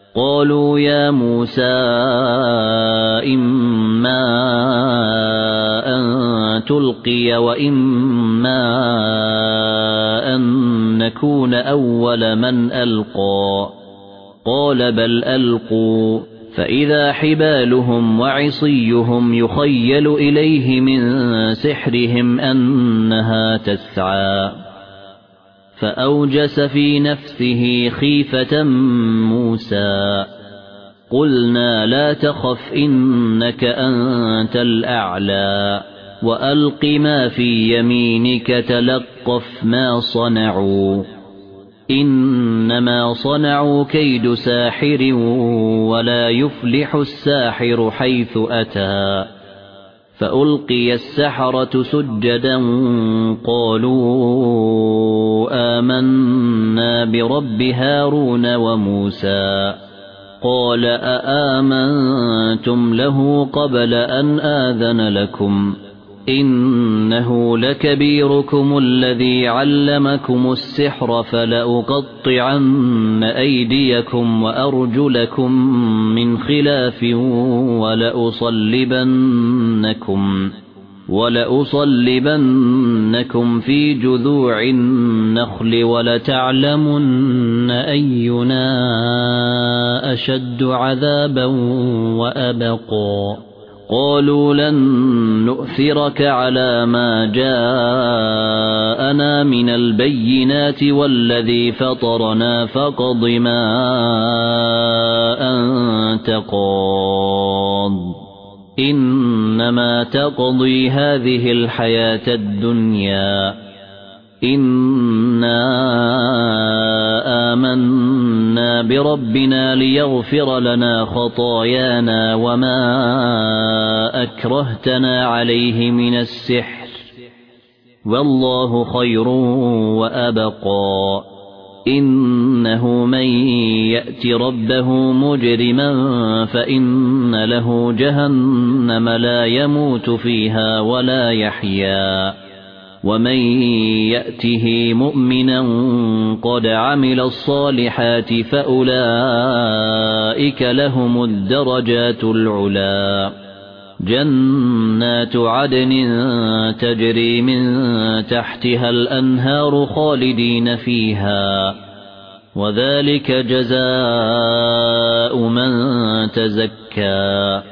قالوا يا موسى إما أن تلقي وإما أن نكون أول من ألقى قال بل ألقوا فإذا حبالهم وعصيهم يخيل إليه من سحرهم أنها تسعى فأوجس في نفسه خيفة موسى قلنا لا تخف إنك أنت الأعلى وألق ما في يمينك تلقف ما صنعوا إنما صنعوا كيد ساحر ولا يفلح الساحر حيث أتى فألقي السحرة سجدا قالوا آمنا برب هارون وموسى قال أآمنتم له قبل أن آذن لكم إنه لكبيركم الذي علمكم السحر فلأقطعن أيديكم وأرجلكم من خلاف ولأصلبنكم في جذوع النخل ولتعلمن أينا أشد عذابا وأبقى قالوا لن نؤثرك على ما جاءنا من البينات والذي فطرنا فاقض ما أنت قاض إنما تقضي هذه الحياة الدنيا إنا آمنا بربنا ليغفر لنا خطايانا وما أكرهتنا عليه من السحر والله خير وأبقى إنه من يأت ربه مجرما فإن له جهنم لا يموت فيها ولا يحيا ومن يأته مؤمنا قد عمل الصالحات فأولئك لهم الدرجات العلا جنات عدن تجري من تحتها الأنهار خالدين فيها وذلك جزاء من تزكى